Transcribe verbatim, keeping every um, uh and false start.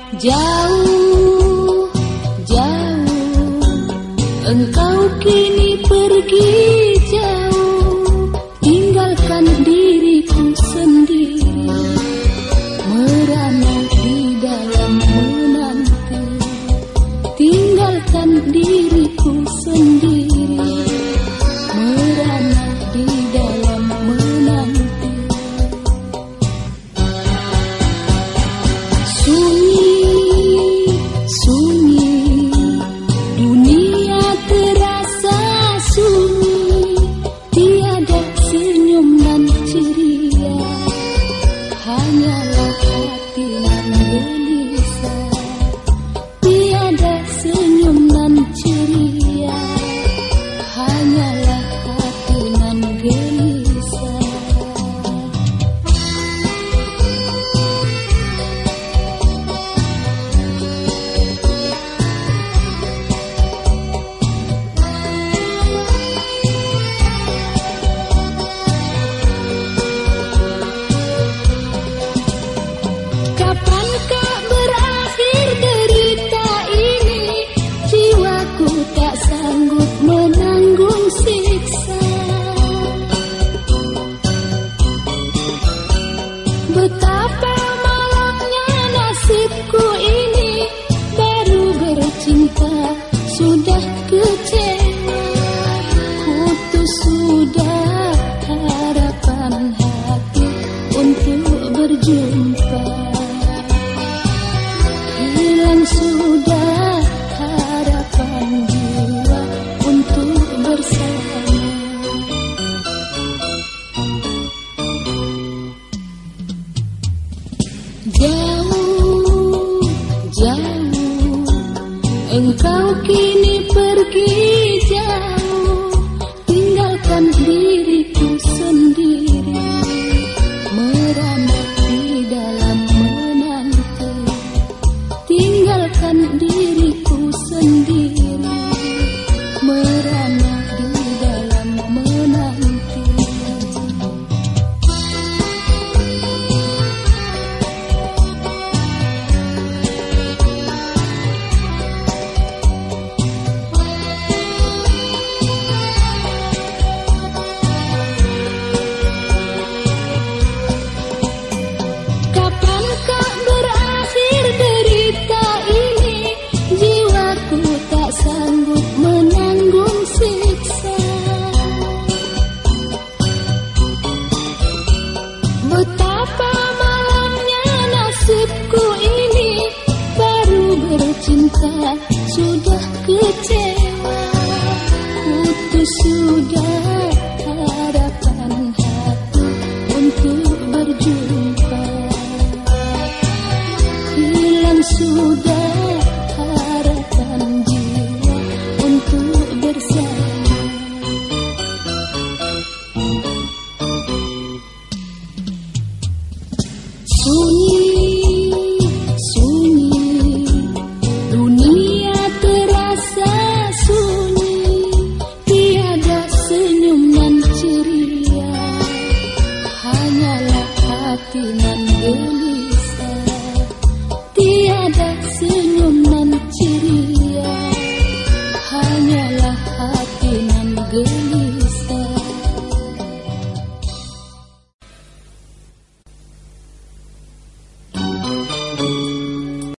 Jauh, jauh, engkau kini pergi jauh, tinggalkan diriku sendiri, merana di dalam menanti. Tinggalkan diriku sendiri, merana di dalam menanti. Sunyi, sunyi, dunia terasa sunyi, tiada senyum dan ceria, hanyalah hati yang gelisah. Tiada senyum dan ceria, hanyalah hati yang gelisah. Kapankah berakhir derita ini? Jiwaku tak sanggup menanggung siksa. Betapa malangnya nasibku ini, baru bercinta sudah kecewa. Putus sudah harapan hati untuk berjumpa. Hilang sudah harapan jiwa untuk bersama. Jauh, jauh, engkau kini pergi jauh, tinggalkan diriku sendiri, merana di dalam menanti. Tinggalkan diriku sendiri, merana di dalam menanti. Kapankah berakhir derita ini? Jiwaku tak sanggup menanggung siksa. Betapa malangnya nasibku ini, baru bercinta sudah kecewa. Putus sudah harapan hati untuk berjumpa. Hilang sudah